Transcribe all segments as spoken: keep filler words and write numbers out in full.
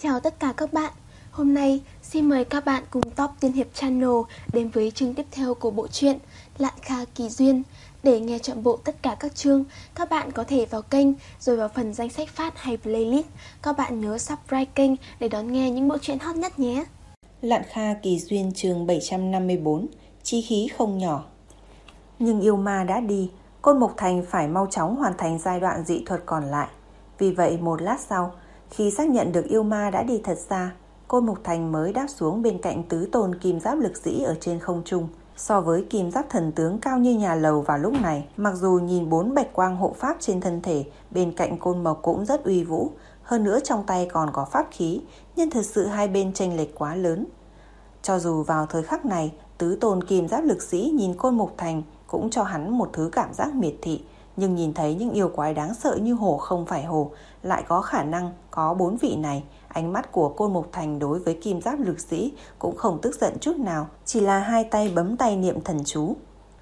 Chào tất cả các bạn. Hôm nay xin mời các bạn cùng Top Tiên Hiệp Channel đến với chương tiếp theo của bộ truyện Lạn Kha Kỳ Duyên. Để nghe trọn bộ tất cả các chương, các bạn có thể vào kênh rồi vào phần danh sách phát hay playlist. Các bạn nhớ subscribe kênh để đón nghe những bộ truyện hot nhất nhé. Lạn Kha Kỳ Duyên chương bảy trăm năm mươi bốn, Chí khí không nhỏ. Nhưng yêu ma đã đi, Côn Mục Thành phải mau chóng hoàn thành giai đoạn dị thuật còn lại. Vì vậy một lát sau, khi xác nhận được yêu ma đã đi thật xa, Côn Mục Thành mới đáp xuống bên cạnh tứ tôn kim giáp lực sĩ ở trên không trung. So với kim giáp thần tướng cao như nhà lầu vào lúc này, mặc dù nhìn bốn bạch quang hộ pháp trên thân thể bên cạnh Côn Mộc cũng rất uy vũ, hơn nữa trong tay còn có pháp khí, nhưng thật sự hai bên chênh lệch quá lớn. Cho dù vào thời khắc này, tứ tôn kim giáp lực sĩ nhìn Côn Mục Thành cũng cho hắn một thứ cảm giác miệt thị, nhưng nhìn thấy những yêu quái đáng sợ như hổ không phải hổ, lại có khả năng có bốn vị này, ánh mắt của Côn Mục Thành đối với kim giáp lực sĩ cũng không tức giận chút nào, chỉ là hai tay bấm tay niệm thần chú.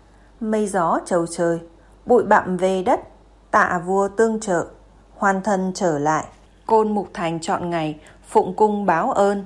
Mây gió trầu trời, bụi bặm về đất, tạ vua tương trợ, hoàn thân trở lại, Côn Mục Thành chọn ngày, phụng cung báo ơn.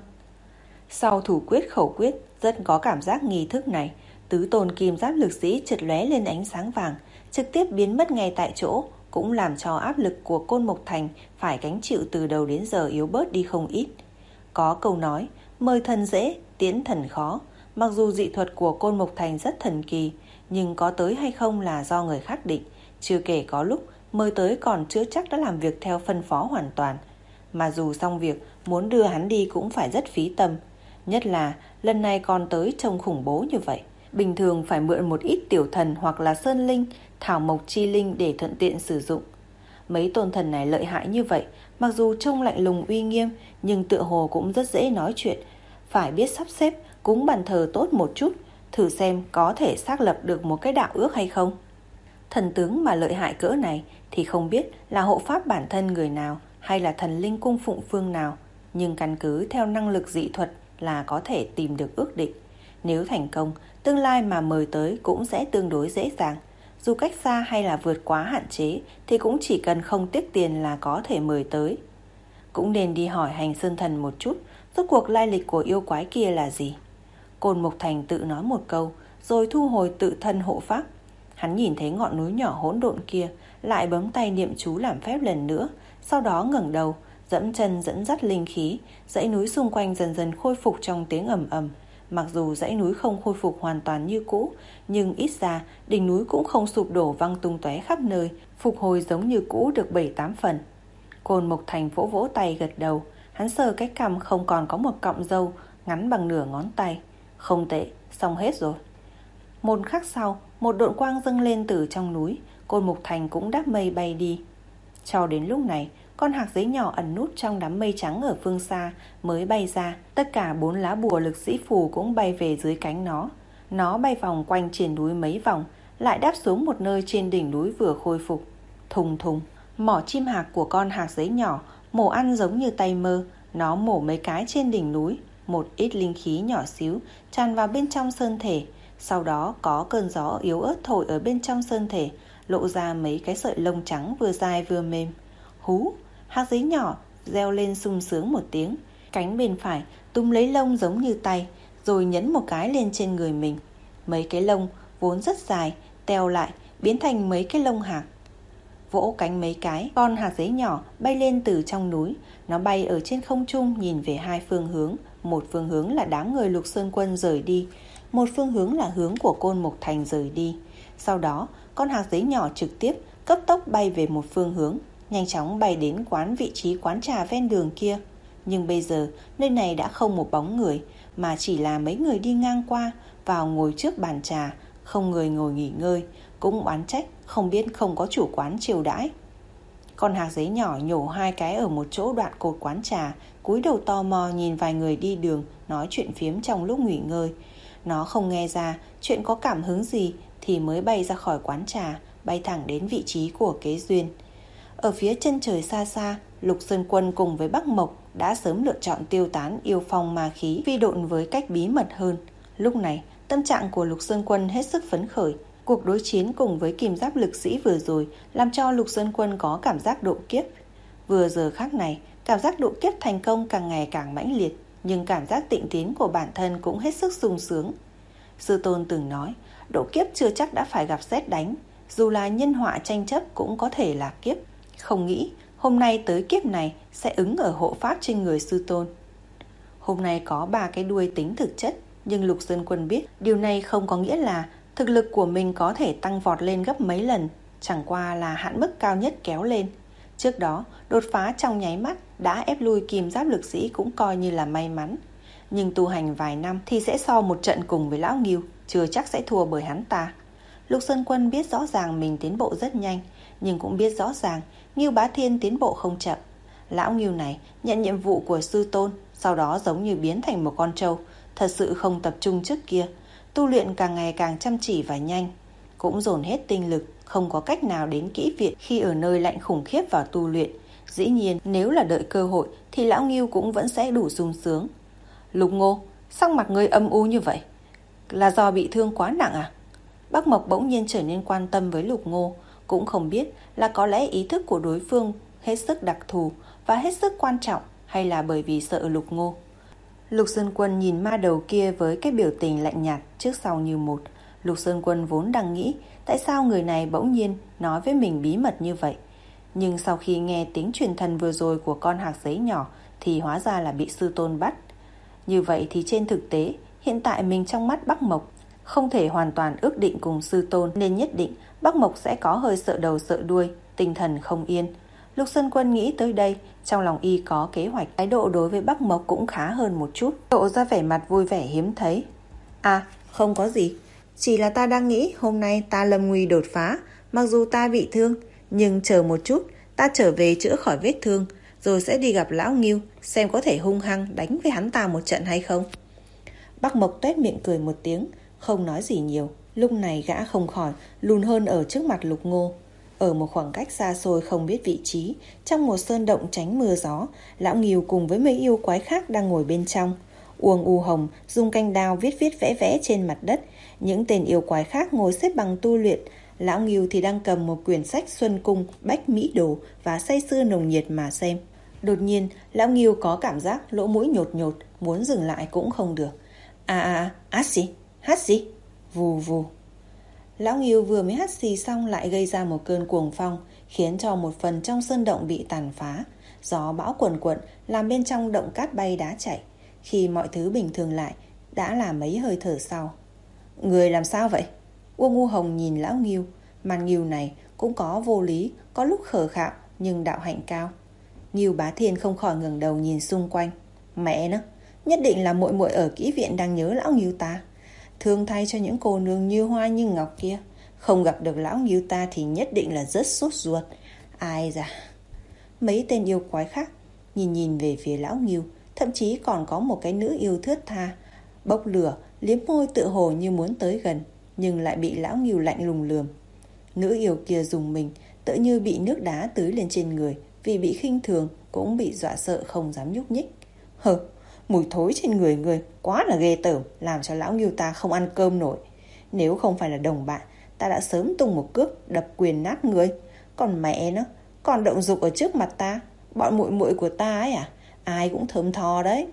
Sau thủ quyết khẩu quyết rất có cảm giác nghi thức này, tứ tôn kim giáp lực sĩ chợt lóe lên ánh sáng vàng, trực tiếp biến mất ngay tại chỗ, cũng làm cho áp lực của Côn Mục Thành phải gánh chịu từ đầu đến giờ yếu bớt đi không ít. Có câu nói, mời thần dễ, tiễn thần khó. Mặc dù dị thuật của Côn Mục Thành rất thần kỳ, nhưng có tới hay không là do người khác định. Chưa kể có lúc mời tới còn chưa chắc đã làm việc theo phân phó hoàn toàn. Mà dù xong việc, muốn đưa hắn đi cũng phải rất phí tâm. Nhất là lần này còn tới trông khủng bố như vậy. Bình thường phải mượn một ít tiểu thần hoặc là sơn linh, thảo mộc chi linh để thuận tiện sử dụng. Mấy tôn thần này lợi hại như vậy, mặc dù trông lạnh lùng uy nghiêm, nhưng tựa hồ cũng rất dễ nói chuyện. Phải biết sắp xếp, cúng bàn thờ tốt một chút, thử xem có thể xác lập được một cái đạo ước hay không. Thần tướng mà lợi hại cỡ này thì không biết là hộ pháp bản thân người nào hay là thần linh cung phụng phương nào, nhưng căn cứ theo năng lực dị thuật là có thể tìm được ước định. Nếu thành công, tương lai mà mời tới cũng sẽ tương đối dễ dàng. Dù cách xa hay là vượt quá hạn chế thì cũng chỉ cần không tiếc tiền là có thể mời tới. Cũng nên đi hỏi Hành Sơn Thần một chút, rốt cuộc lai lịch của yêu quái kia là gì. Côn Mục Thành tự nói một câu, rồi thu hồi tự thân hộ pháp. Hắn nhìn thấy ngọn núi nhỏ hỗn độn kia, lại bấm tay niệm chú làm phép lần nữa, sau đó ngẩng đầu, dẫm chân dẫn dắt linh khí, dãy núi xung quanh dần dần khôi phục trong tiếng ầm ầm. Mặc dù dãy núi không khôi phục hoàn toàn như cũ, nhưng ít ra đỉnh núi cũng không sụp đổ văng tung tóe khắp nơi, phục hồi giống như cũ được bảy tám phần. Côn Mục Thành vỗ vỗ tay gật đầu, hắn sờ cái cằm không còn có một cọng râu, ngắn bằng nửa ngón tay. Không tệ, xong hết rồi. Một khắc sau, một độn quang dâng lên từ trong núi, Côn Mục Thành cũng đáp mây bay đi. Cho đến lúc này, con hạc giấy nhỏ ẩn nút trong đám mây trắng ở phương xa mới bay ra. Tất cả bốn lá bùa lực sĩ phù cũng bay về dưới cánh nó. Nó bay vòng quanh trên núi mấy vòng, lại đáp xuống một nơi trên đỉnh núi vừa khôi phục. Thùng thùng, mỏ chim hạc của con hạc giấy nhỏ mổ ăn giống như tay mơ. Nó mổ mấy cái trên đỉnh núi, một ít linh khí nhỏ xíu tràn vào bên trong sơn thể. Sau đó có cơn gió yếu ớt thổi ở bên trong sơn thể, lộ ra mấy cái sợi lông trắng vừa dài vừa mềm. Hú, hạc giấy nhỏ reo lên sung sướng một tiếng, cánh bên phải túm lấy lông giống như tay, rồi nhấn một cái lên trên người mình. Mấy cái lông vốn rất dài teo lại biến thành mấy cái lông hạc. Vỗ cánh mấy cái, con hạc giấy nhỏ bay lên từ trong núi. Nó bay ở trên không trung nhìn về hai phương hướng. Một phương hướng là đám người Lục Sơn Quân rời đi, một phương hướng là hướng của Côn Mục Thành rời đi. Sau đó con hạc giấy nhỏ trực tiếp cấp tốc bay về một phương hướng, nhanh chóng bay đến quán vị trí quán trà ven đường kia. Nhưng bây giờ nơi này đã không một bóng người, mà chỉ là mấy người đi ngang qua, vào ngồi trước bàn trà, không người ngồi nghỉ ngơi. Cũng oán trách không biết không có chủ quán chiêu đãi. Con hạc giấy nhỏ nhổ hai cái ở một chỗ đoạn cột quán trà, cúi đầu tò mò nhìn vài người đi đường nói chuyện phiếm trong lúc nghỉ ngơi. Nó không nghe ra chuyện có cảm hứng gì thì mới bay ra khỏi quán trà, bay thẳng đến vị trí của Kế Duyên. Ở phía chân trời xa xa, Lục Sơn Quân cùng với Bắc Mộc đã sớm lựa chọn tiêu tán yêu phong ma khí, phi độn với cách bí mật hơn. Lúc này, tâm trạng của Lục Sơn Quân hết sức phấn khởi. Cuộc đối chiến cùng với kim giáp lực sĩ vừa rồi làm cho Lục Sơn Quân có cảm giác độ kiếp. Vừa giờ khắc này, Cảm giác độ kiếp thành công càng ngày càng mãnh liệt, nhưng cảm giác tịnh tiến của bản thân cũng hết sức sung sướng. Sư tôn từng nói, độ kiếp chưa chắc đã phải gặp sét đánh, dù là nhân họa tranh chấp cũng có thể là kiếp. Không nghĩ hôm nay tới kiếp này sẽ ứng ở hộ pháp trên người sư tôn. Hôm nay có ba cái đuôi tính thực chất, nhưng Lục Dân Quân biết điều này không có nghĩa là thực lực của mình có thể tăng vọt lên gấp mấy lần, chẳng qua là hạn mức cao nhất kéo lên. Trước đó, đột phá trong nháy mắt đã ép lui kim giáp lực sĩ cũng coi như là may mắn. Nhưng tu hành vài năm thì sẽ so một trận cùng với Lão Ngưu, chưa chắc sẽ thua bởi hắn ta. Lục Sơn Quân biết rõ ràng mình tiến bộ rất nhanh, nhưng cũng biết rõ ràng Ngưu Bá Thiên tiến bộ không chậm. Lão Ngưu này nhận nhiệm vụ của sư tôn, sau đó giống như biến thành một con trâu, thật sự không tập trung trước kia, tu luyện càng ngày càng chăm chỉ và nhanh, cũng dồn hết tinh lực, không có cách nào đến kỹ viện khi ở nơi lạnh khủng khiếp vào tu luyện. Dĩ nhiên nếu là đợi cơ hội thì Lão Ngưu cũng vẫn sẽ đủ sung sướng. Lục Ngô, sắc mặt ngươi âm u như vậy, là do bị thương quá nặng à? Bắc Mộc bỗng nhiên trở nên quan tâm với Lục Ngô, cũng không biết là có lẽ ý thức của đối phương hết sức đặc thù và hết sức quan trọng, hay là bởi vì sợ Lục Ngô. Lục Sơn Quân nhìn ma đầu kia với cái biểu tình lạnh nhạt trước sau như một. Lục Sơn Quân vốn đang nghĩ tại sao người này bỗng nhiên nói với mình bí mật như vậy, nhưng sau khi nghe tiếng truyền thần vừa rồi của con hạc giấy nhỏ thì hóa ra là bị sư tôn bắt. Như vậy thì trên thực tế hiện tại mình trong mắt Bắc Mộc không thể hoàn toàn ước định cùng sư tôn, nên nhất định Bắc Mộc sẽ có hơi sợ đầu sợ đuôi, tinh thần không yên. Lục Sơn Quân nghĩ tới đây, trong lòng y có kế hoạch, thái độ đối với Bắc Mộc cũng khá hơn một chút, lộ ra vẻ mặt vui vẻ hiếm thấy. À, không có gì, chỉ là ta đang nghĩ hôm nay ta lâm nguy đột phá, mặc dù ta bị thương, nhưng chờ một chút, ta trở về chữa khỏi vết thương, rồi sẽ đi gặp Lão Ngưu, xem có thể hung hăng đánh với hắn ta một trận hay không. Bắc Mộc tuét miệng cười một tiếng, không nói gì nhiều. Lúc này gã không khỏi lùn hơn ở trước mặt Lục Ngô. Ở một khoảng cách xa xôi không biết vị trí, trong một sơn động tránh mưa gió, Lão Ngưu cùng với mấy yêu quái khác đang ngồi bên trong. Uông U Hồng dùng canh đao viết viết vẽ vẽ trên mặt đất. Những tên yêu quái khác ngồi xếp bằng tu luyện. Lão Ngưu thì đang cầm một quyển sách Xuân Cung, Bách Mỹ Đồ và say sưa nồng nhiệt mà xem. Đột nhiên, Lão Ngưu có cảm giác lỗ mũi nhột nhột, muốn dừng lại cũng không được. À à, hát gì? Hát gì? Vù vù. Lão Ngưu vừa mới hắt xì xong lại gây ra một cơn cuồng phong, khiến cho một phần trong sơn động bị tàn phá. Gió bão quần quận làm bên trong động cát bay đá chảy. Khi mọi thứ bình thường lại, đã là mấy hơi thở sau. Người làm sao vậy? Uông U Hồng nhìn Lão Ngưu. Màn Ngưu này cũng có vô lý, có lúc khờ khạo nhưng đạo hạnh cao. Ngưu Bá Thiên không khỏi ngẩng đầu nhìn xung quanh. Mẹ nó, nhất định là muội muội ở kỹ viện đang nhớ Lão Ngưu ta. Thương thay cho những cô nương như hoa như ngọc kia, không gặp được Lão Ngưu ta thì nhất định là rất sốt ruột. Ai da. Mấy tên yêu quái khác nhìn nhìn về phía Lão Ngưu, thậm chí còn có một cái nữ yêu thướt tha, bốc lửa, liếm môi tựa hồ như muốn tới gần, nhưng lại bị Lão Ngưu lạnh lùng lườm. Nữ yêu kia dùng mình, tựa như bị nước đá tưới lên trên người, vì bị khinh thường cũng bị dọa sợ không dám nhúc nhích. Hừ, mùi thối trên người người quá là ghê tởm, làm cho Lão Ngưu ta không ăn cơm nổi. Nếu không phải là đồng bạn, ta đã sớm tung một cước đập quyền nát người. Còn mẹ nó, còn động dục ở trước mặt ta, bọn muội muội của ta ấy à, ai cũng thơm tho đấy.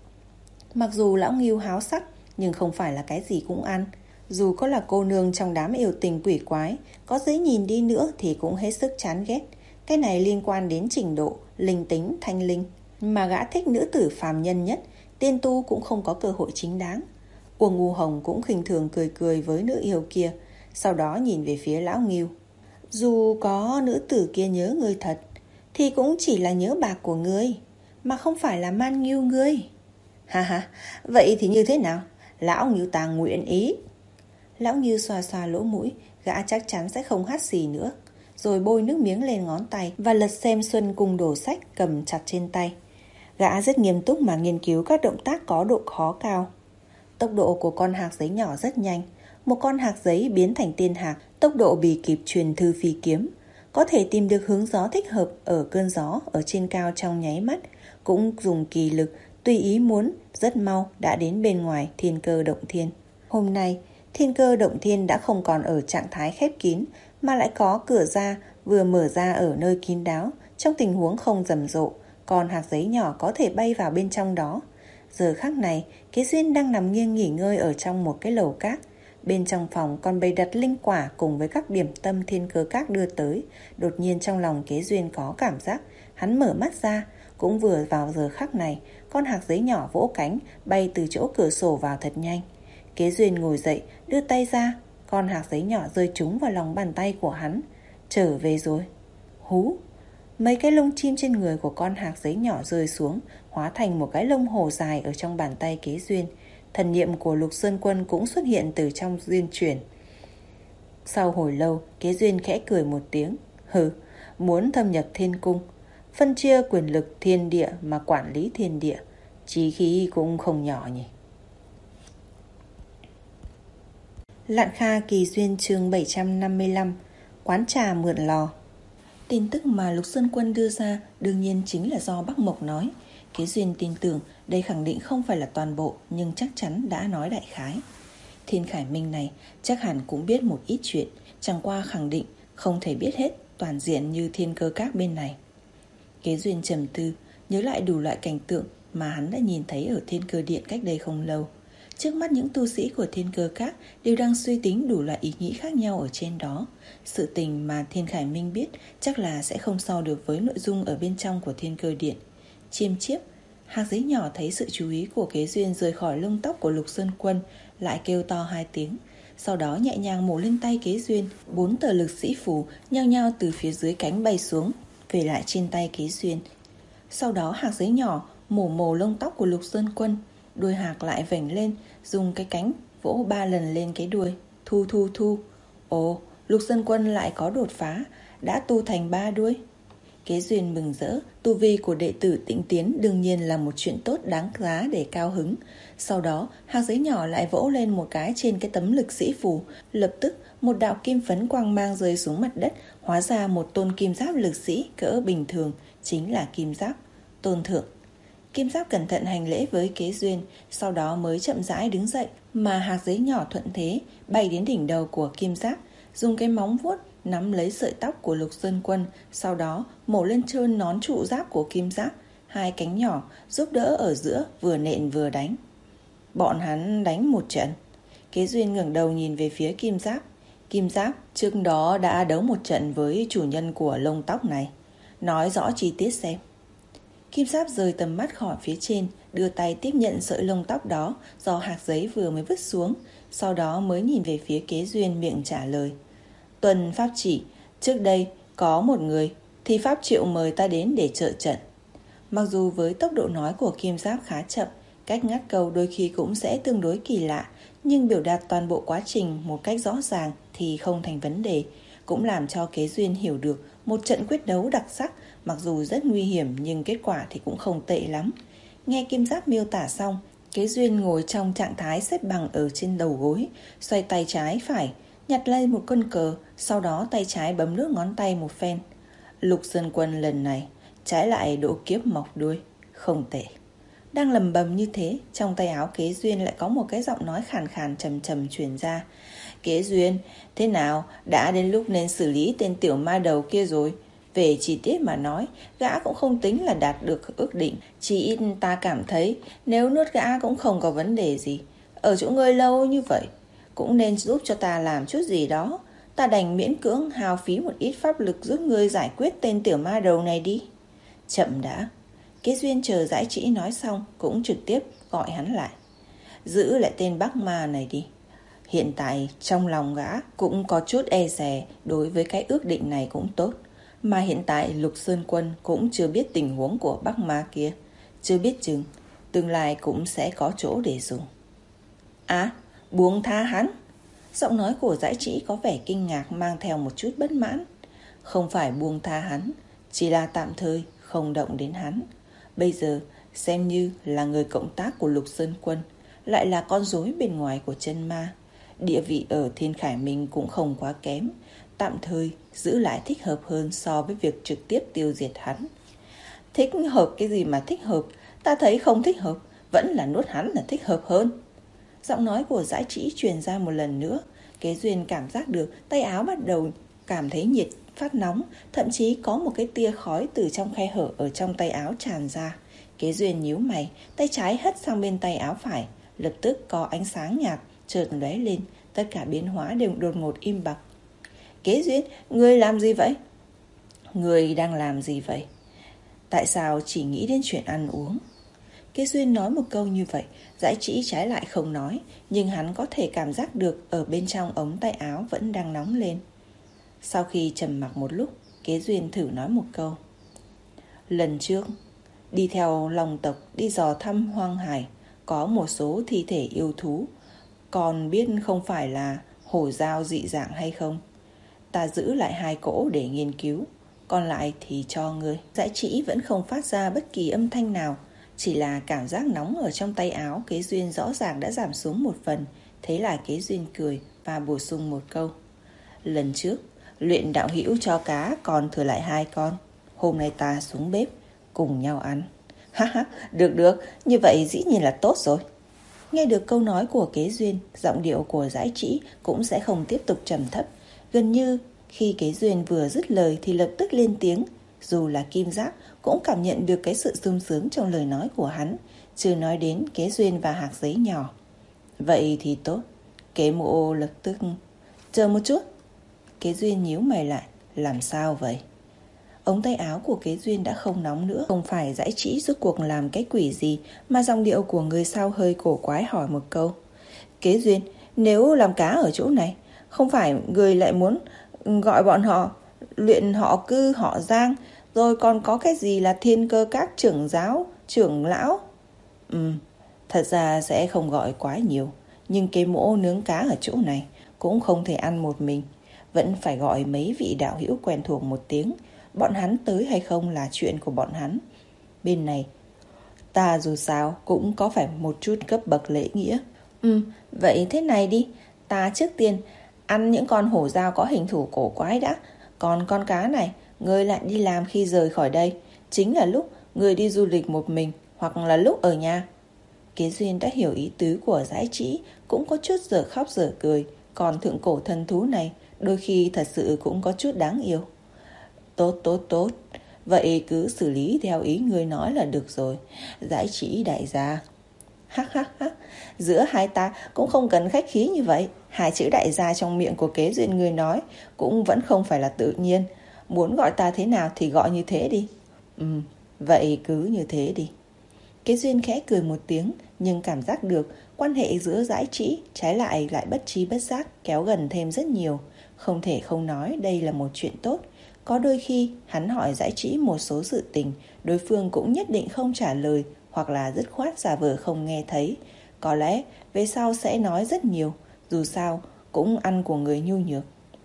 Mặc dù Lão Ngưu háo sắc, nhưng không phải là cái gì cũng ăn. Dù có là cô nương trong đám yêu tình quỷ quái, có dễ nhìn đi nữa thì cũng hết sức chán ghét. Cái này liên quan đến trình độ, linh tính, thanh linh. Mà gã thích nữ tử phàm nhân nhất, tiên tu cũng không có cơ hội chính đáng. Uông U Hồng cũng khinh thường cười cười với nữ yêu kia, sau đó nhìn về phía Lão Ngưu. Dù có nữ tử kia nhớ ngươi thật, thì cũng chỉ là nhớ bạc của ngươi, mà không phải là man Ngưu ngươi. Ha ha, vậy thì như thế nào? Lão Ngưu ta nguyện ý. Lão Ngưu xoa xoa lỗ mũi, gã chắc chắn sẽ không hắt xì nữa, rồi bôi nước miếng lên ngón tay và lật xem Xuân Cung đồ sách cầm chặt trên tay. Gã rất nghiêm túc mà nghiên cứu các động tác có độ khó cao. Tốc độ của con hạc giấy nhỏ rất nhanh. Một con hạc giấy biến thành tiên hạc, tốc độ bì kịp truyền thư phi kiếm. Có thể tìm được hướng gió thích hợp ở cơn gió ở trên cao trong nháy mắt. Cũng dùng kỳ lực, tùy ý muốn, rất mau đã đến bên ngoài Thiên Cơ Động Thiên. Hôm nay, Thiên Cơ Động Thiên đã không còn ở trạng thái khép kín, mà lại có cửa ra vừa mở ra ở nơi kín đáo, trong tình huống không rầm rộ, con hạt giấy nhỏ có thể bay vào bên trong đó. Giờ khắc này, Kế Duyên đang nằm nghiêng nghỉ ngơi ở trong một cái lầu cát. Bên trong phòng còn bày đặt linh quả cùng với các điểm tâm Thiên Cơ Các đưa tới. Đột nhiên trong lòng Kế Duyên có cảm giác, hắn mở mắt ra. Cũng vừa vào giờ khắc này, con hạt giấy nhỏ vỗ cánh, bay từ chỗ cửa sổ vào thật nhanh. Kế Duyên ngồi dậy, đưa tay ra, con hạt giấy nhỏ rơi trúng vào lòng bàn tay của hắn. Trở về rồi. Hú! Mấy cái lông chim trên người của con hạt giấy nhỏ rơi xuống, hóa thành một cái lông hổ dài ở trong bàn tay Kế Duyên. Thần niệm của Lục Sơn Quân cũng xuất hiện từ trong duyên chuyển. Sau hồi lâu, Kế Duyên khẽ cười một tiếng. Hừ, muốn thâm nhập thiên cung, phân chia quyền lực thiên địa mà quản lý thiên địa, chí khí cũng không nhỏ nhỉ. Lạn Kha Kỳ Duyên chương bảy trăm năm mươi lăm. Quán trà mượn lò. Tin tức mà Lục Sơn Quân đưa ra đương nhiên chính là do Bắc Mộc nói. Kế Duyên tin tưởng đây khẳng định không phải là toàn bộ, nhưng chắc chắn đã nói đại khái. Thiên Khải Minh này chắc hẳn cũng biết một ít chuyện, chẳng qua khẳng định không thể biết hết toàn diện như Thiên Cơ Các bên này. Kế Duyên trầm tư, nhớ lại đủ loại cảnh tượng mà hắn đã nhìn thấy ở Thiên Cơ Điện cách đây không lâu. Trước mắt những tu sĩ của Thiên Cơ Các đều đang suy tính đủ loại ý nghĩ khác nhau ở trên đó. Sự tình mà Thiên Khải Minh biết chắc là sẽ không so được với nội dung ở bên trong của Thiên Cơ Điện. Chiêm chiếp, hạt giấy nhỏ thấy sự chú ý của Kế Duyên rời khỏi lông tóc của Lục Sơn Quân, lại kêu to hai tiếng. Sau đó nhẹ nhàng mổ lên tay Kế Duyên, bốn tờ lực sĩ phù nhao nhao từ phía dưới cánh bay xuống, về lại trên tay Kế Duyên. Sau đó hạt giấy nhỏ mổ mổ lông tóc của Lục Sơn Quân, đuôi hạc lại vểnh lên, dùng cái cánh vỗ ba lần lên cái đuôi. Thu thu thu. Ồ, Lục Sơn Quân lại có đột phá, đã tu thành ba đuôi. Kế Duyên mừng rỡ, tu vi của đệ tử Tĩnh Tiến đương nhiên là một chuyện tốt đáng giá để cao hứng. Sau đó, hạt giấy nhỏ lại vỗ lên một cái trên cái tấm lực sĩ phù, lập tức một đạo kim phấn quang mang rơi xuống mặt đất, hóa ra một tôn kim giáp lực sĩ cỡ bình thường, chính là kim giáp tôn thượng. Kim giáp cẩn thận hành lễ với Kế Duyên, sau đó mới chậm rãi đứng dậy, mà hạt giấy nhỏ thuận thế bay đến đỉnh đầu của kim giáp, dùng cái móng vuốt nắm lấy sợi tóc của Lục Sơn Quân, sau đó mổ lên trơn nón trụ giáp của kim giáp, hai cánh nhỏ giúp đỡ ở giữa, vừa nện vừa đánh. Bọn hắn đánh một trận. Kế Duyên ngẩng đầu nhìn về phía kim giáp. Kim giáp trước đó đã đấu một trận với chủ nhân của lông tóc này. Nói rõ chi tiết xem. Kim giáp rời tầm mắt khỏi phía trên, đưa tay tiếp nhận sợi lông tóc đó do hạt giấy vừa mới vứt xuống, sau đó mới nhìn về phía Kế Duyên, miệng trả lời. Tuần pháp chỉ, trước đây có một người thì pháp triệu mời ta đến để trợ trận. Mặc dù với tốc độ nói của kim giáp khá chậm, cách ngắt câu đôi khi cũng sẽ tương đối kỳ lạ, nhưng biểu đạt toàn bộ quá trình một cách rõ ràng thì không thành vấn đề, cũng làm cho Kế Duyên hiểu được một trận quyết đấu đặc sắc, mặc dù rất nguy hiểm nhưng kết quả thì cũng không tệ lắm. Nghe kim giáp miêu tả xong, Kế Duyên ngồi trong trạng thái xếp bằng ở trên đầu gối, xoay tay trái phải, nhặt lên một con cờ, sau đó tay trái bấm lướt ngón tay một phen. Lục Sơn Quân lần này trái lại độ kiếp mọc đuôi, không tệ. Đang lầm bầm như thế, trong tay áo Kế Duyên lại có một cái giọng nói khàn khàn trầm trầm truyền ra. Kế Duyên, thế nào, đã đến lúc nên xử lý tên tiểu ma đầu kia rồi. Về chi tiết mà nói, gã cũng không tính là đạt được ước định, chỉ ít ta cảm thấy nếu nuốt gã cũng không có vấn đề gì. Ở chỗ ngươi lâu như vậy, cũng nên giúp cho ta làm chút gì đó. Ta đành miễn cưỡng hao phí một ít pháp lực giúp ngươi giải quyết tên tiểu ma đầu này đi. Chậm đã. Kế Duyên chờ Giải Trĩ nói xong cũng trực tiếp gọi hắn lại. Giữ lại tên Bắc Ma này đi. Hiện tại trong lòng gã cũng có chút e dè, đối với cái ước định này cũng tốt. Mà hiện tại Lục Sơn Quân cũng chưa biết tình huống của Bắc Ma kia, chưa biết chừng tương lai cũng sẽ có chỗ để dùng. À, buông tha hắn. Giọng nói của Giải Trĩ có vẻ kinh ngạc, mang theo một chút bất mãn. Không phải buông tha hắn, chỉ là tạm thời không động đến hắn. Bây giờ xem như là người cộng tác của Lục Sơn Quân, lại là con rối bên ngoài của chân ma. Địa vị ở Thiên Khải Minh cũng không quá kém, tạm thời giữ lại thích hợp hơn so với việc trực tiếp tiêu diệt hắn. Thích hợp cái gì mà thích hợp, ta thấy không thích hợp, vẫn là nuốt hắn là thích hợp hơn. Giọng nói của Giải Trĩ truyền ra một lần nữa. Kế Duyên cảm giác được tay áo bắt đầu cảm thấy nhiệt phát nóng, thậm chí có một cái tia khói từ trong khe hở ở trong tay áo tràn ra. Kế Duyên nhíu mày, tay trái hất sang bên tay áo phải, lập tức có ánh sáng nhạt chợt lóe lên, tất cả biến hóa đều đột ngột im bặt. Kế Duyên, ngươi làm gì vậy? Ngươi đang làm gì vậy? Tại sao chỉ nghĩ đến chuyện ăn uống? Kế Duyên nói một câu như vậy, Dãi Trĩ trái lại không nói, nhưng hắn có thể cảm giác được ở bên trong ống tay áo vẫn đang nóng lên. Sau khi trầm mặc một lúc, Kế Duyên thử nói một câu. Lần trước, đi theo Long tộc đi dò thăm hoang hải, có một số thi thể yêu thú, còn biết không phải là hổ dao dị dạng hay không? Ta giữ lại hai cỗ để nghiên cứu, còn lại thì cho ngươi. Dãi Trĩ vẫn không phát ra bất kỳ âm thanh nào, chỉ là cảm giác nóng ở trong tay áo Kế Duyên rõ ràng đã giảm xuống một phần. Thế là Kế Duyên cười và bổ sung một câu. Lần trước, luyện đạo hữu cho cá còn thừa lại hai con. Hôm nay ta xuống bếp, cùng nhau ăn. Ha ha, được được, như vậy dĩ nhiên là tốt rồi. Nghe được câu nói của Kế Duyên, giọng điệu của Dãi Trĩ cũng sẽ không tiếp tục trầm thấp. Gần như khi Kế Duyên vừa dứt lời thì lập tức lên tiếng. Dù là Kim Giác cũng cảm nhận được cái sự sung sướng trong lời nói của hắn, chưa nói đến Kế Duyên và hạt giấy nhỏ. Vậy thì tốt. Kế Mộ lập tức. Chờ một chút. Kế Duyên nhíu mày lại. Làm sao vậy? Ống tay áo của Kế Duyên đã không nóng nữa. Không phải Dãi Trĩ rốt cuộc làm cái quỷ gì, mà giọng điệu của người sau hơi cổ quái hỏi một câu. Kế Duyên, nếu làm cá ở chỗ này, không phải người lại muốn gọi bọn họ luyện họ Cư, họ Giang, rồi còn có cái gì là Thiên Cơ Các trưởng giáo, trưởng lão? Ừ, thật ra sẽ không gọi quá nhiều, nhưng Kế Mỗ nướng cá ở chỗ này cũng không thể ăn một mình, vẫn phải gọi mấy vị đạo hữu quen thuộc một tiếng. Bọn hắn tới hay không là chuyện của bọn hắn. Bên này, ta dù sao cũng có phải một chút cấp bậc lễ nghĩa. Ừ, vậy thế này đi, ta trước tiên ăn những con hổ dao có hình thù cổ quái đã. Còn con cá này, ngươi lại đi làm khi rời khỏi đây. Chính là lúc ngươi đi du lịch một mình, hoặc là lúc ở nhà. Kế Duyên đã hiểu ý tứ của Dãi Trĩ, cũng có chút dở khóc dở cười. Còn thượng cổ thần thú này, đôi khi thật sự cũng có chút đáng yêu. Tốt tốt tốt, vậy cứ xử lý theo ý ngươi nói là được rồi, Dãi Trĩ đại gia. Hắc hắc hắc, giữa hai ta cũng không cần khách khí như vậy. Hai chữ đại gia trong miệng của Kế Duyên ngươi nói cũng vẫn không phải là tự nhiên. Muốn gọi ta thế nào thì gọi như thế đi. Ừ, vậy cứ như thế đi. Kế Duyên khẽ cười một tiếng, nhưng cảm giác được quan hệ giữa Dãi Trĩ trái lại lại bất trí bất giác kéo gần thêm rất nhiều. Không thể không nói đây là một chuyện tốt. Có đôi khi hắn hỏi Dãi Trĩ một số sự tình, đối phương cũng nhất định không trả lời, hoặc là dứt khoát giả vờ không nghe thấy. Có lẽ về sau sẽ nói rất nhiều, dù sao cũng ăn của người nhu nhược.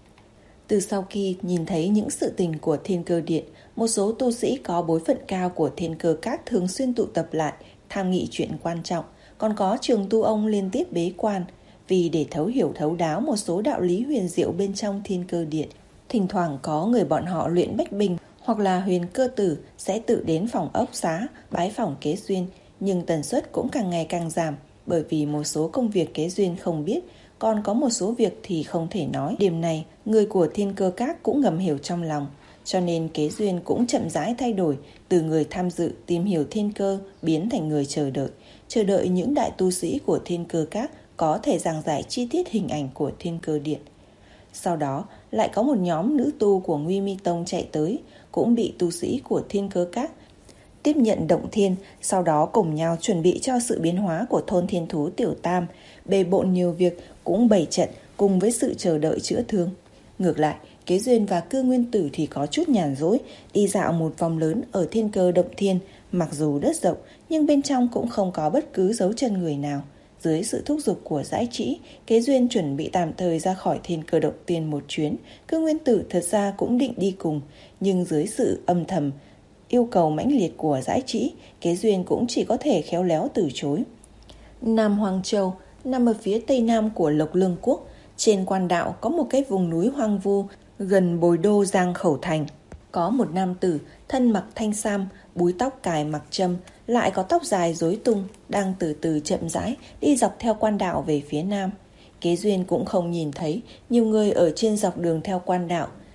Từ sau khi nhìn thấy những sự tình của Thiên Cơ Điện, một số tu sĩ có bối phận cao của Thiên Cơ Các thường xuyên tụ tập lại, tham nghị chuyện quan trọng. Còn có trường tu ông liên tiếp bế quan, vì để thấu hiểu thấu đáo một số đạo lý huyền diệu bên trong Thiên Cơ Điện. Thỉnh thoảng có người bọn họ luyện bách bình hoặc là huyền cơ tử sẽ tự đến phòng ốc xá bái phỏng Kế Duyên, nhưng tần suất cũng càng ngày càng giảm, bởi vì một số công việc Kế Duyên không biết, còn có một số việc thì không thể nói. Điểm này người của Thiên Cơ Các cũng ngầm hiểu trong lòng, cho nên Kế Duyên cũng chậm rãi thay đổi, từ người tham dự tìm hiểu thiên cơ biến thành người chờ đợi, chờ đợi những đại tu sĩ của Thiên Cơ Các có thể giảng giải chi tiết hình ảnh của Thiên Cơ Điện. Sau đó lại có một nhóm nữ tu của Nguy Mi Tông chạy tới, cũng bị tu sĩ của Thiên Cơ Các tiếp nhận động thiên, sau đó cùng nhau chuẩn bị cho sự biến hóa của thôn thiên thú Tiểu Tam, bề bộn nhiều việc cũng bày trận cùng với sự chờ đợi chữa thương. Ngược lại, Kế Duyên và Cư Nguyên Tử thì có chút nhàn rỗi, đi dạo một vòng lớn ở Thiên Cơ Động Thiên, mặc dù đất rộng nhưng bên trong cũng không có bất cứ dấu chân người nào. Dưới sự thúc giục của Dãi Trĩ, Kế Duyên chuẩn bị tạm thời ra khỏi Thiên Cơ Động Thiên một chuyến. Cư Nguyên Tử thật ra cũng định đi cùng, nhưng dưới sự âm thầm yêu cầu mãnh liệt của Dãi Trĩ, Kế Duyên cũng chỉ có thể khéo léo từ chối. Nam Hoàng Châu nằm ở phía tây nam của Lộc Lương Quốc. Trên quan đạo có một cái vùng núi hoang vu gần Bồi Đô Giang Khẩu Thành. Có một nam tử thân mặc thanh sam, búi tóc cài mặc trâm, lại có tóc dài rối tung, đang từ từ chậm rãi đi dọc theo quan đạo về phía nam. Kế Duyên cũng không nhìn thấy nhiều người ở trên dọc đường theo quan đạo,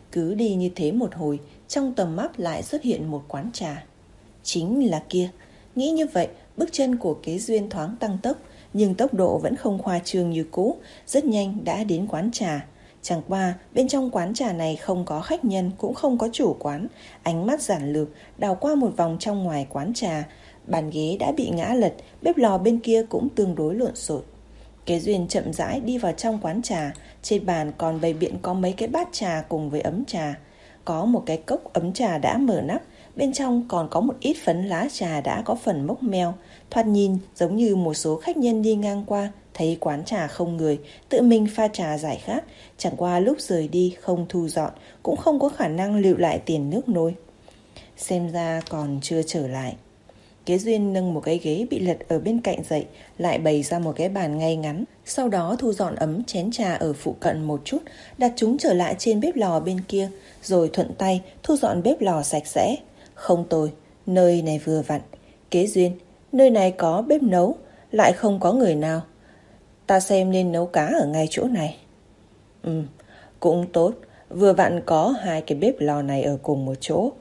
Cứ đi như thế một hồi, trong tầm mắt lại xuất hiện một quán trà. Chính là kia. Nghĩ như vậy, bước chân của Kế Duyên thoáng tăng tốc, nhưng tốc độ vẫn không khoa trương như cũ, rất nhanh đã đến quán trà. Chẳng qua, bên trong quán trà này không có khách nhân, cũng không có chủ quán. Ánh mắt giản lược, đảo qua một vòng trong ngoài quán trà. Bàn ghế đã bị ngã lật, bếp lò bên kia cũng tương đối lộn xộn. Kế Duyên chậm rãi đi vào trong quán trà. Trên bàn còn bày biện có mấy cái bát trà cùng với ấm trà. Có một cái cốc ấm trà đã mở nắp, bên trong còn có một ít phấn lá trà đã có phần mốc meo. Thoạt nhìn giống như một số khách nhân đi ngang qua, thấy quán trà không người, tự mình pha trà giải khát. Chẳng qua lúc rời đi không thu dọn, cũng không có khả năng lưu lại tiền nước nôi. Xem ra còn chưa trở lại. Kế Duyên nâng một cái ghế bị lật ở bên cạnh dậy, lại bày ra một cái bàn ngay ngắn. Sau đó thu dọn ấm chén trà ở phụ cận một chút, đặt chúng trở lại trên bếp lò bên kia, rồi thuận tay thu dọn bếp lò sạch sẽ. Không tồi, nơi này vừa vặn. Kế Duyên, nơi này có bếp nấu, lại không có người nào. Ta xem nên nấu cá ở ngay chỗ này. Ừ, cũng tốt, vừa vặn có hai cái bếp lò này ở cùng một chỗ.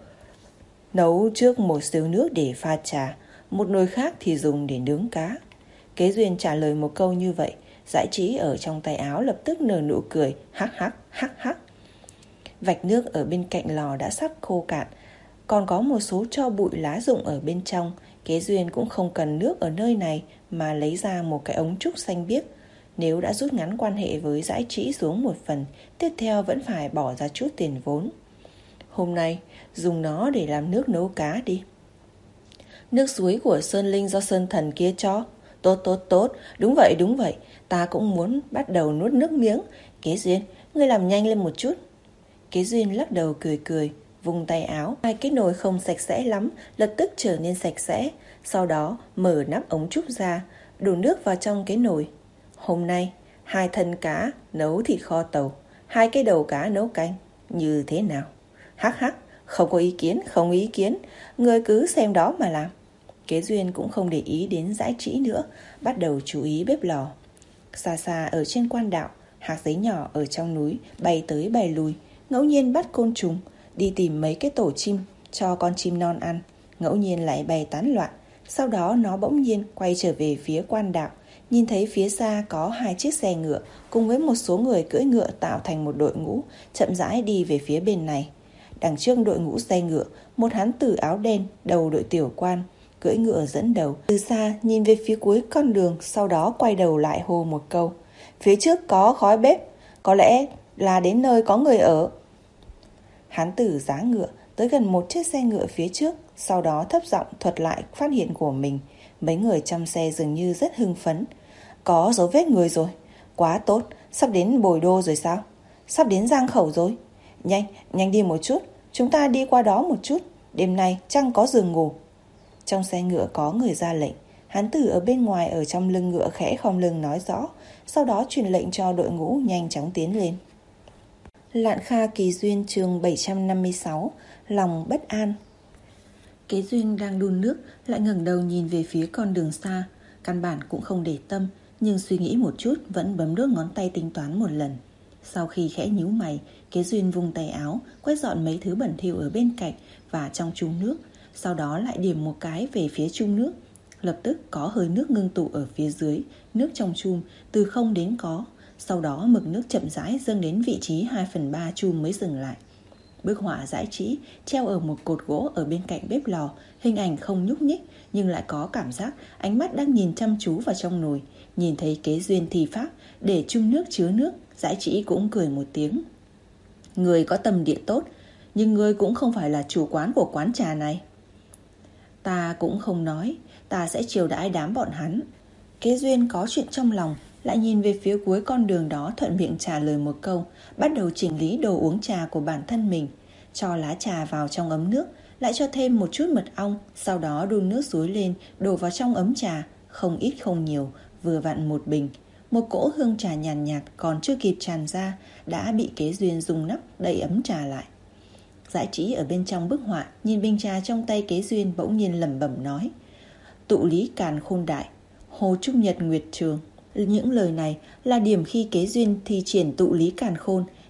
Nấu trước một xíu nước để pha trà, một nồi khác thì dùng để nướng cá. Kế Duyên trả lời một câu như vậy, Dãi Trĩ ở trong tay áo lập tức nở nụ cười, hắc hắc hắc hắc. Vạch nước ở bên cạnh lò đã sắp khô cạn, còn có một số tro bụi lá rụng ở bên trong. Kế Duyên cũng không cần nước ở nơi này mà lấy ra một cái ống trúc xanh biếc. Nếu đã rút ngắn quan hệ với Dãi Trĩ xuống một phần, tiếp theo vẫn phải bỏ ra chút tiền vốn. Hôm nay dùng nó để làm nước nấu cá đi. Nước suối của Sơn Linh do Sơn Thần kia cho. Tốt tốt tốt, đúng vậy đúng vậy, ta cũng muốn bắt đầu nuốt nước miếng. Kế Duyên, ngươi làm nhanh lên một chút. Kế Duyên lắc đầu cười cười, vung tay áo, hai cái nồi không sạch sẽ lắm lập tức trở nên sạch sẽ. Sau đó mở nắp ống trúc ra, đổ nước vào trong cái nồi. Hôm nay hai thân cá nấu thịt kho tàu, hai cái đầu cá nấu canh, như thế nào? Hắc hắc, không có ý kiến, không ý kiến, người cứ xem đó mà làm. Kế Duyên cũng không để ý đến Dãi Trĩ nữa, bắt đầu chú ý bếp lò. Xa xa ở trên quan đạo, hạt giấy nhỏ ở trong núi bay tới bay lui, ngẫu nhiên bắt côn trùng, đi tìm mấy cái tổ chim cho con chim non ăn, ngẫu nhiên lại bay tán loạn. Sau đó nó bỗng nhiên quay trở về phía quan đạo, nhìn thấy phía xa có hai chiếc xe ngựa cùng với một số người cưỡi ngựa tạo thành một đội ngũ, chậm rãi đi về phía bên này. Đằng trước đội ngũ xe ngựa, một hán tử áo đen, đầu đội tiểu quan, cưỡi ngựa dẫn đầu. Từ xa nhìn về phía cuối con đường, sau đó quay đầu lại hô một câu. Phía trước có khói bếp, có lẽ là đến nơi có người ở. Hán tử giá ngựa tới gần một chiếc xe ngựa phía trước, sau đó thấp giọng thuật lại phát hiện của mình. Mấy người trong xe dường như rất hưng phấn. Có dấu vết người rồi, quá tốt, sắp đến Bồi Đô rồi sao? Sắp đến Giang Khẩu rồi. Nhanh, nhanh đi một chút, chúng ta đi qua đó một chút, đêm nay chẳng có giường ngủ. Trong xe ngựa có người ra lệnh, hán tử ở bên ngoài ở trong lưng ngựa khẽ khom lưng nói rõ, sau đó truyền lệnh cho đội ngũ nhanh chóng tiến lên. Lạn Kha Kỳ Duyên chương bảy trăm năm mươi sáu, lòng bất an. Kế Duyên đang đun nước, lại ngẩng đầu nhìn về phía con đường xa, căn bản cũng không để tâm, nhưng suy nghĩ một chút vẫn bấm đốt ngón tay tính toán một lần. Sau khi khẽ nhíu mày, Kế Duyên vung tay áo, quét dọn mấy thứ bẩn thỉu ở bên cạnh và trong chung nước, sau đó lại điểm một cái về phía chung nước. Lập tức có hơi nước ngưng tụ ở phía dưới, nước trong chum từ không đến có. Sau đó mực nước chậm rãi dâng đến vị trí hai phần ba chum mới dừng lại. Bức họa Dãi Trĩ treo ở một cột gỗ ở bên cạnh bếp lò, hình ảnh không nhúc nhích nhưng lại có cảm giác ánh mắt đang nhìn chăm chú vào trong nồi. Nhìn thấy Kế Duyên thi pháp để chung nước chứa nước, Dãi Trĩ cũng cười một tiếng. Người có tâm địa tốt, nhưng người cũng không phải là chủ quán của quán trà này. Ta cũng không nói, ta sẽ chiều đãi đám bọn hắn. Kế Duyên có chuyện trong lòng, lại nhìn về phía cuối con đường đó, thuận miệng trả lời một câu, bắt đầu chỉnh lý đồ uống trà của bản thân mình. Cho lá trà vào trong ấm nước, lại cho thêm một chút mật ong, sau đó đun nước suối lên, đổ vào trong ấm trà, không ít không nhiều, vừa vặn một bình. Một cỗ hương trà nhàn nhạt, nhạt còn chưa kịp tràn ra, đã bị Kế Duyên dùng nắp đậy ấm trà lại. Dãi Trĩ ở bên trong bức họa, nhìn bình trà trong tay Kế Duyên bỗng nhiên lẩm bẩm nói: Tụ lý càn khôn đại, Hồ Trúc Nhật Nguyệt Trường. Những lời này là điểm khi Kế Duyên thi triển tụ lý càn khôn,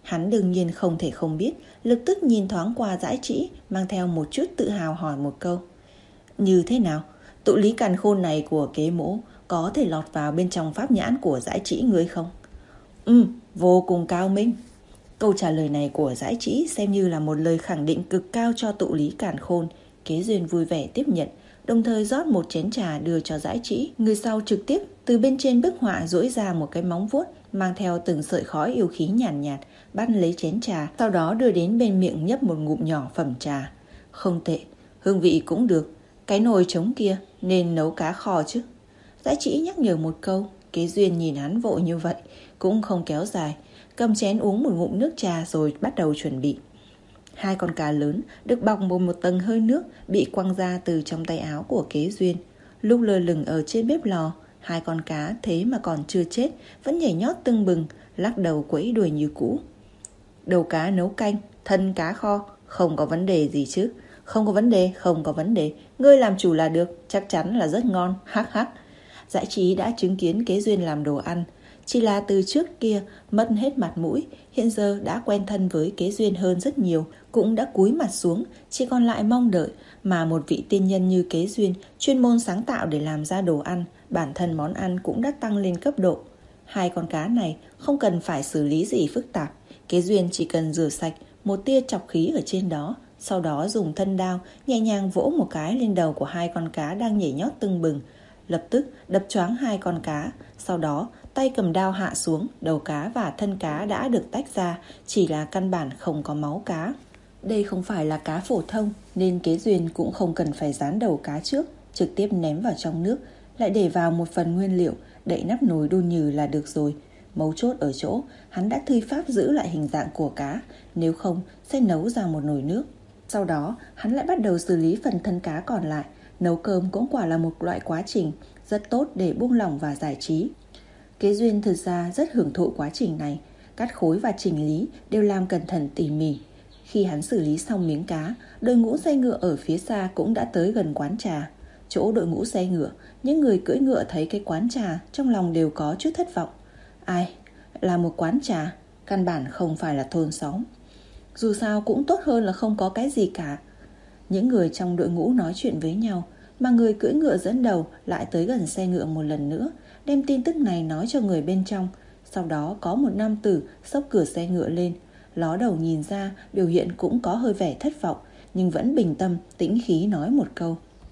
Hắn đương nhiên không thể không biết, lập tức nhìn thoáng qua Dãi Trĩ, mang theo một chút tự hào hỏi một câu. Như thế nào? Tụ lý càn khôn này của kế mỗ có thể lọt vào bên trong pháp nhãn của Dãi Trĩ ngươi không? Ừ, vô cùng cao minh. Câu trả lời này của Dãi Trĩ xem như là một lời khẳng định cực cao cho tụ lý càn khôn. Kế Duyên vui vẻ tiếp nhận, đồng thời rót một chén trà đưa cho Dãi Trĩ. Người sau trực tiếp từ bên trên bức họa duỗi ra một cái móng vuốt mang theo từng sợi khói yêu khí nhàn nhạt, nhạt, bắt lấy chén trà, sau đó đưa đến bên miệng nhấp một ngụm nhỏ phẩm trà. Không tệ, hương vị cũng được. Cái nồi trống kia nên nấu cá kho chứ. Dãi Trĩ nhắc nhở một câu. Kế Duyên nhìn hắn vội như vậy cũng không kéo dài, cầm chén uống một ngụm nước trà rồi bắt đầu chuẩn bị. Hai con cá lớn được bọc một, một tầng hơi nước bị quăng ra từ trong tay áo của Kế Duyên. Lúc lơ lửng ở trên bếp lò, hai con cá thế mà còn chưa chết, vẫn nhảy nhót tưng bừng, lắc đầu quẫy đuôi như cũ. Đầu cá nấu canh, thân cá kho, không có vấn đề gì chứ? Không có vấn đề, không có vấn đề. Ngươi làm chủ là được, chắc chắn là rất ngon, hắc hắc. Dãi Trĩ đã chứng kiến Kế Duyên làm đồ ăn, chỉ là từ trước kia mất hết mặt mũi, hiện giờ đã quen thân với Kế Duyên hơn rất nhiều, cũng đã cúi mặt xuống, chỉ còn lại mong đợi. Mà một vị tiên nhân như Kế Duyên chuyên môn sáng tạo để làm ra đồ ăn, bản thân món ăn cũng đã tăng lên cấp độ. Hai con cá này không cần phải xử lý gì phức tạp, Kế Duyên chỉ cần rửa sạch một tia chọc khí ở trên đó, sau đó dùng thân đao nhẹ nhàng vỗ một cái lên đầu của hai con cá đang nhảy nhót tưng bừng, lập tức đập choáng hai con cá. Sau đó tay cầm đao hạ xuống, đầu cá và thân cá đã được tách ra, chỉ là căn bản không có máu cá. Đây không phải là cá phổ thông nên Kế Duyên cũng không cần phải rán đầu cá trước, trực tiếp ném vào trong nước, lại để vào một phần nguyên liệu, đậy nắp nồi đun nhừ là được rồi. Mấu chốt ở chỗ hắn đã thi pháp giữ lại hình dạng của cá, nếu không sẽ nấu ra một nồi nước. Sau đó hắn lại bắt đầu xử lý phần thân cá còn lại. Nấu cơm cũng quả là một loại quá trình rất tốt để buông lỏng và giải trí. Kế Duyên thực ra rất hưởng thụ quá trình này, cắt khối và chỉnh lý đều làm cẩn thận tỉ mỉ. Khi hắn xử lý xong miếng cá, đội ngũ xe ngựa ở phía xa cũng đã tới gần quán trà. Chỗ đội ngũ xe ngựa, những người cưỡi ngựa thấy cái quán trà trong lòng đều có chút thất vọng. Ai? Là một quán trà, căn bản không phải là thôn xóm. Dù sao cũng tốt hơn là không có cái gì cả. Những người trong đội ngũ nói chuyện với nhau, mà người cưỡi ngựa dẫn đầu lại tới gần xe ngựa một lần nữa, đem tin tức này nói cho người bên trong. Sau đó có một nam tử xốc cửa xe ngựa lên, ló đầu nhìn ra, biểu hiện cũng có hơi vẻ thất vọng, nhưng vẫn bình tâm, tĩnh khí nói một câu.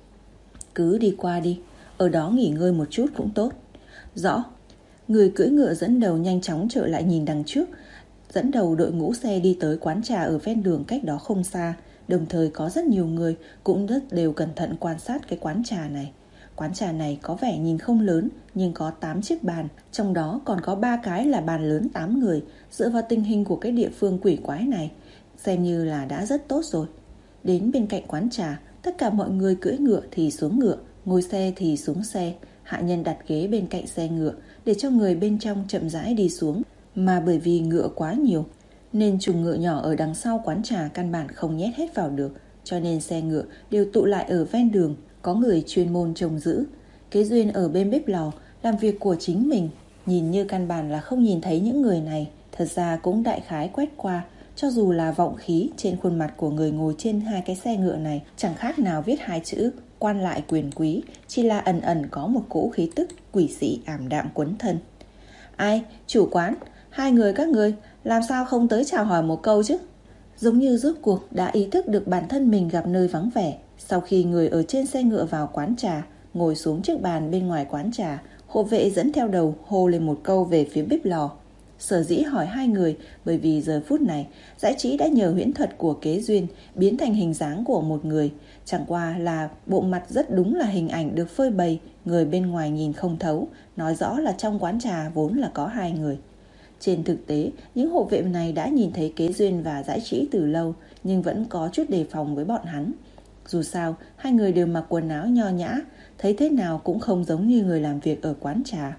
Cứ đi qua đi, ở đó nghỉ ngơi một chút cũng tốt. Rõ. Người cưỡi ngựa dẫn đầu nhanh chóng trở lại nhìn đằng trước, dẫn đầu đội ngũ xe đi tới quán trà ở ven đường cách đó không xa. Đồng thời có rất nhiều người cũng rất đều cẩn thận quan sát cái quán trà này. Quán trà này có vẻ nhìn không lớn, nhưng có tám chiếc bàn, trong đó còn có ba cái là bàn lớn tám người. Dựa vào tình hình của cái địa phương quỷ quái này, xem như là đã rất tốt rồi. Đến bên cạnh quán trà, tất cả mọi người cưỡi ngựa thì xuống ngựa, ngồi xe thì xuống xe. Hạ nhân đặt ghế bên cạnh xe ngựa để cho người bên trong chậm rãi đi xuống. Mà bởi vì ngựa quá nhiều nên chuồng ngựa nhỏ ở đằng sau quán trà căn bản không nhét hết vào được, cho nên xe ngựa đều tụ lại ở ven đường, có người chuyên môn trông giữ. Kế Duyên ở bên bếp lò làm việc của chính mình, nhìn như căn bản là không nhìn thấy những người này, thật ra cũng đại khái quét qua. Cho dù là vọng khí trên khuôn mặt của người ngồi trên hai cái xe ngựa này chẳng khác nào viết hai chữ quan lại quyền quý, chỉ là ẩn ẩn có một cỗ khí tức quỷ dị ảm đạm quấn thân. Ai? Chủ quán? Hai người các người làm sao không tới chào hỏi một câu chứ? Giống như rốt cuộc đã ý thức được bản thân mình gặp nơi vắng vẻ. Sau khi người ở trên xe ngựa vào quán trà, ngồi xuống chiếc bàn bên ngoài quán trà, hộ vệ dẫn theo đầu hô lên một câu về phía bếp lò. Sở dĩ hỏi hai người bởi vì giờ phút này Dãi Trĩ đã nhờ huyễn thuật của Kế Duyên biến thành hình dáng của một người. Chẳng qua là bộ mặt rất đúng là hình ảnh được phơi bày, người bên ngoài nhìn không thấu, nói rõ là trong quán trà vốn là có hai người. Trên thực tế, những hộ vệ này đã nhìn thấy Kế Duyên và Dãi Trĩ từ lâu, nhưng vẫn có chút đề phòng với bọn hắn. Dù sao, hai người đều mặc quần áo nho nhã, thấy thế nào cũng không giống như người làm việc ở quán trà.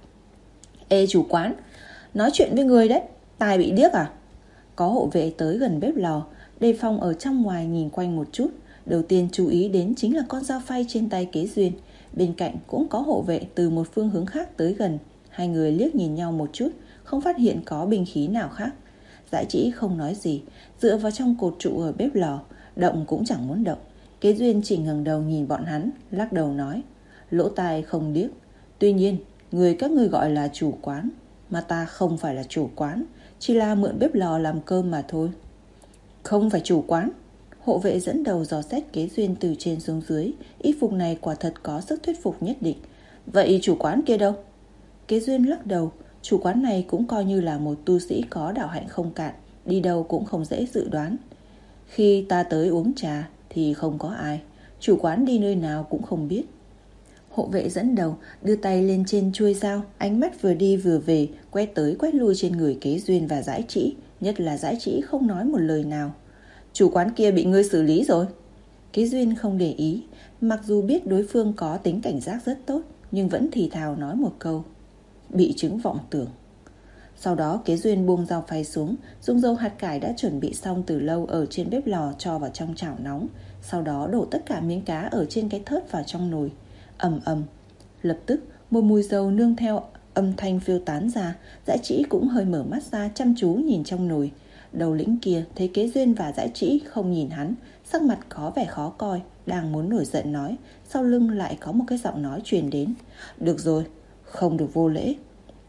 Ê chủ quán, nói chuyện với người đấy, tai bị điếc à? Có hộ vệ tới gần bếp lò, đề phòng ở trong ngoài nhìn quanh một chút. Đầu tiên chú ý đến chính là con dao phay trên tay Kế Duyên. Bên cạnh cũng có hộ vệ từ một phương hướng khác tới gần. Hai người liếc nhìn nhau một chút, không phát hiện có binh khí nào khác. Dãi Trĩ không nói gì, dựa vào trong cột trụ ở bếp lò, động cũng chẳng muốn động. Kế Duyên chỉ ngẩng đầu nhìn bọn hắn, lắc đầu nói: Lỗ tai không điếc. Tuy nhiên, người các ngươi gọi là chủ quán, mà ta không phải là chủ quán, chỉ là mượn bếp lò làm cơm mà thôi. Không phải chủ quán? Hộ vệ dẫn đầu dò xét Kế Duyên từ trên xuống dưới. Y phục này quả thật có sức thuyết phục nhất định. Vậy chủ quán kia đâu? Kế Duyên lắc đầu. Chủ quán này cũng coi như là một tu sĩ có đạo hạnh không cạn, đi đâu cũng không dễ dự đoán. Khi ta tới uống trà thì không có ai, chủ quán đi nơi nào cũng không biết. Hộ vệ dẫn đầu đưa tay lên trên chuôi dao, ánh mắt vừa đi vừa về, quét tới quét lui trên người Kế Duyên và Dãi Trĩ, nhất là Dãi Trĩ không nói một lời nào. Chủ quán kia bị ngươi xử lý rồi. Kế Duyên không để ý, mặc dù biết đối phương có tính cảnh giác rất tốt, nhưng vẫn thì thào nói một câu: bị chứng vọng tưởng. Sau đó Kế Duyên buông dao phay xuống, dùng dầu hạt cải đã chuẩn bị xong từ lâu ở trên bếp lò cho vào trong chảo nóng, sau đó đổ tất cả miếng cá ở trên cái thớt vào trong nồi. Ầm ầm, lập tức một mùi dầu nương theo âm thanh phiêu tán ra. Dãi Trĩ cũng hơi mở mắt ra, chăm chú nhìn trong nồi. Đầu lĩnh kia thấy Kế Duyên và Dãi Trĩ không nhìn hắn, sắc mặt có vẻ khó coi, đang muốn nổi giận nói, sau lưng lại có một cái giọng nói truyền đến: được rồi, không được vô lễ.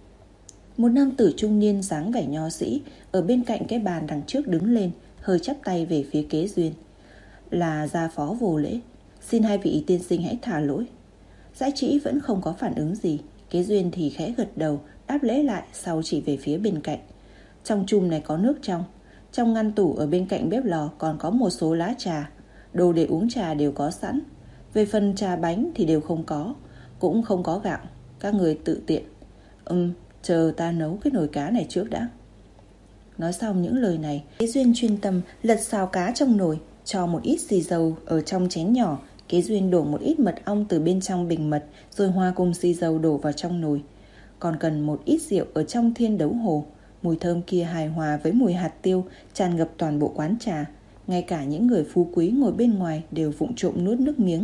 Một nam tử trung niên dáng vẻ nho sĩ ở bên cạnh cái bàn đằng trước đứng lên, hơi chắp tay về phía Kế Duyên: là gia phó vô lễ, xin hai vị tiên sinh hãy thả lỗi. Dãi Trĩ vẫn không có phản ứng gì. Kế Duyên thì khẽ gật đầu, đáp lễ lại, sau chỉ về phía bên cạnh. Trong chum này có nước trong. Trong ngăn tủ ở bên cạnh bếp lò còn có một số lá trà. Đồ để uống trà đều có sẵn. Về phần trà bánh thì đều không có, cũng không có gạo. Các người tự tiện. Ừm, chờ ta nấu cái nồi cá này trước đã. Nói xong những lời này, Kế Duyên chuyên tâm lật xào cá trong nồi, cho một ít xì dầu ở trong chén nhỏ. Kế Duyên đổ một ít mật ong từ bên trong bình mật, rồi hòa cùng xì dầu đổ vào trong nồi. Còn cần một ít rượu ở trong thiên đấu hồ. Mùi thơm kia hài hòa với mùi hạt tiêu tràn ngập toàn bộ quán trà. Ngay cả những người phú quý ngồi bên ngoài đều vụng trộm nuốt nước miếng.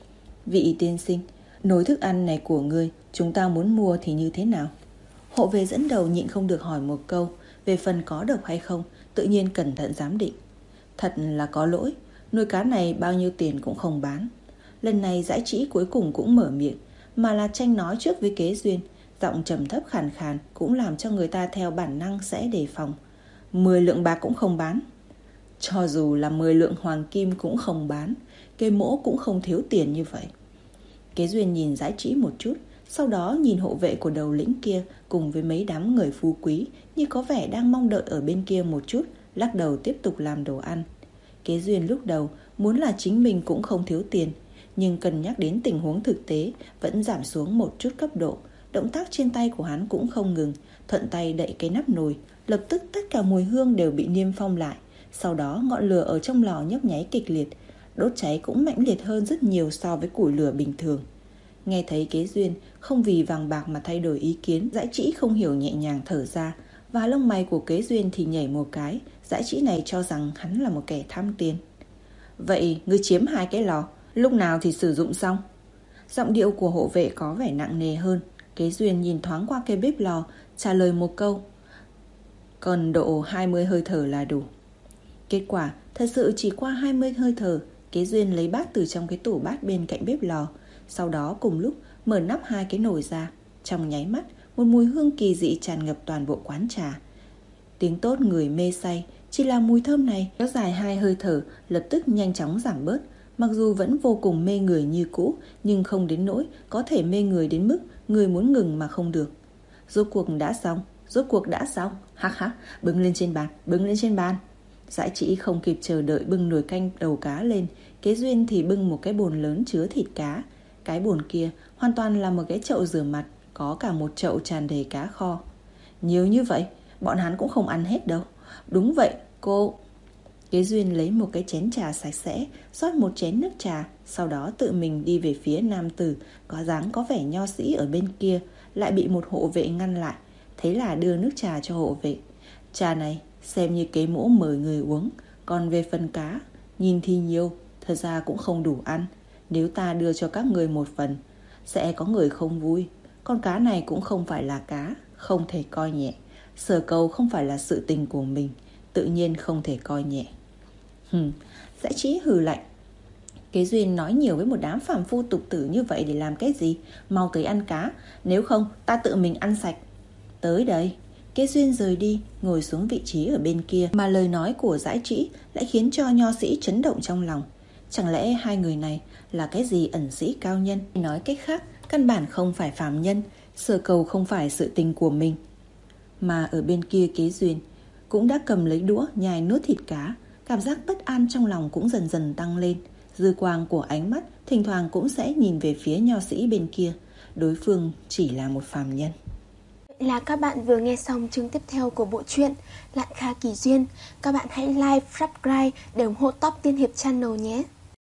Vị tiên sinh, nồi thức ăn này của ngươi, chúng ta muốn mua thì như thế nào? Hộ vệ dẫn đầu nhịn không được hỏi một câu. Về phần có độc hay không, tự nhiên cẩn thận giám định. Thật là có lỗi, nồi cá này bao nhiêu tiền cũng không bán. Lần này Dãi Trĩ cuối cùng cũng mở miệng, mà là tranh nói trước với Kế Duyên. Giọng trầm thấp khàn khàn cũng làm cho người ta theo bản năng sẽ đề phòng. Mười lượng bạc cũng không bán. Cho dù là mười lượng hoàng kim cũng không bán. Cây mỗ cũng không thiếu tiền như vậy. Kế Duyên nhìn Dãi Trĩ một chút, sau đó nhìn hộ vệ của đầu lĩnh kia cùng với mấy đám người phú quý, như có vẻ đang mong đợi ở bên kia một chút, lắc đầu tiếp tục làm đồ ăn. Kế Duyên lúc đầu muốn là chính mình cũng không thiếu tiền, nhưng cân nhắc đến tình huống thực tế vẫn giảm xuống một chút cấp độ. Động tác trên tay của hắn cũng không ngừng, thuận tay đậy cái nắp nồi, lập tức tất cả mùi hương đều bị niêm phong lại. Sau đó ngọn lửa ở trong lò nhấp nháy kịch liệt, đốt cháy cũng mãnh liệt hơn rất nhiều so với củi lửa bình thường. Nghe thấy Kế Duyên không vì vàng bạc mà thay đổi ý kiến, Dãi Trĩ không hiểu nhẹ nhàng thở ra, và lông mày của Kế Duyên thì nhảy một cái. Dãi Trĩ này cho rằng hắn là một kẻ tham tiền. Vậy ngươi chiếm hai cái lò, lúc nào thì sử dụng xong? Giọng điệu của hộ vệ có vẻ nặng nề hơn. Kế Duyên nhìn thoáng qua cái bếp lò, trả lời một câu: còn độ hai mươi hơi thở là đủ. Kết quả thật sự chỉ qua hai mươi hơi thở. Kế Duyên lấy bát từ trong cái tủ bát bên cạnh bếp lò, sau đó cùng lúc mở nắp hai cái nồi ra. Trong nháy mắt, một mùi hương kỳ dị tràn ngập toàn bộ quán trà. Tiếng tốt người mê say. Chỉ là mùi thơm này kéo dài hai hơi thở, lập tức nhanh chóng giảm bớt. Mặc dù vẫn vô cùng mê người như cũ, nhưng không đến nỗi có thể mê người đến mức người muốn ngừng mà không được. Rốt cuộc đã xong, rốt cuộc đã xong. Hắc hắc, bưng lên trên bàn, bưng lên trên bàn. Dãi Trĩ không kịp chờ đợi bưng nồi canh đầu cá lên. Kế Duyên thì bưng một cái bồn lớn chứa thịt cá. Cái bồn kia hoàn toàn là một cái chậu rửa mặt, có cả một chậu tràn đầy cá kho. Nhiều như vậy, bọn hắn cũng không ăn hết đâu. Đúng vậy, cô. Kế Duyên lấy một cái chén trà sạch sẽ, rót một chén nước trà, sau đó tự mình đi về phía nam tử có dáng có vẻ nho sĩ ở bên kia, lại bị một hộ vệ ngăn lại. Thế là đưa nước trà cho hộ vệ. Trà này xem như kế mỗ mời người uống, còn về phần cá, nhìn thì nhiều, thật ra cũng không đủ ăn. Nếu ta đưa cho các người một phần, sẽ có người không vui. Con cá này cũng không phải là cá, không thể coi nhẹ. Sở cầu không phải là sự tình của mình, tự nhiên không thể coi nhẹ. Hừm, Dã Trĩ hừ lạnh. Kế Duyên nói nhiều với một đám phàm phu tục tử như vậy để làm cái gì? Mau tới ăn cá, nếu không ta tự mình ăn sạch. Tới đây. Kế Duyên rời đi, ngồi xuống vị trí ở bên kia. Mà lời nói của Dã Trĩ lại khiến cho nho sĩ chấn động trong lòng. Chẳng lẽ hai người này là cái gì ẩn sĩ cao nhân? Nói cách khác, căn bản không phải phàm nhân, sở cầu không phải sự tình của mình. Mà ở bên kia Kế Duyên cũng đã cầm lấy đũa nhai nuốt thịt cá. Cảm giác bất an trong lòng cũng dần dần tăng lên. Dư quang của ánh mắt thỉnh thoảng cũng sẽ nhìn về phía nho sĩ bên kia. Đối phương chỉ là một phàm nhân. Là các bạn vừa nghe xong chương tiếp theo của bộ truyện Lạn Kha Kỳ Duyên. Các bạn hãy like, subscribe để ủng hộ Top Tiên Hiệp Channel nhé.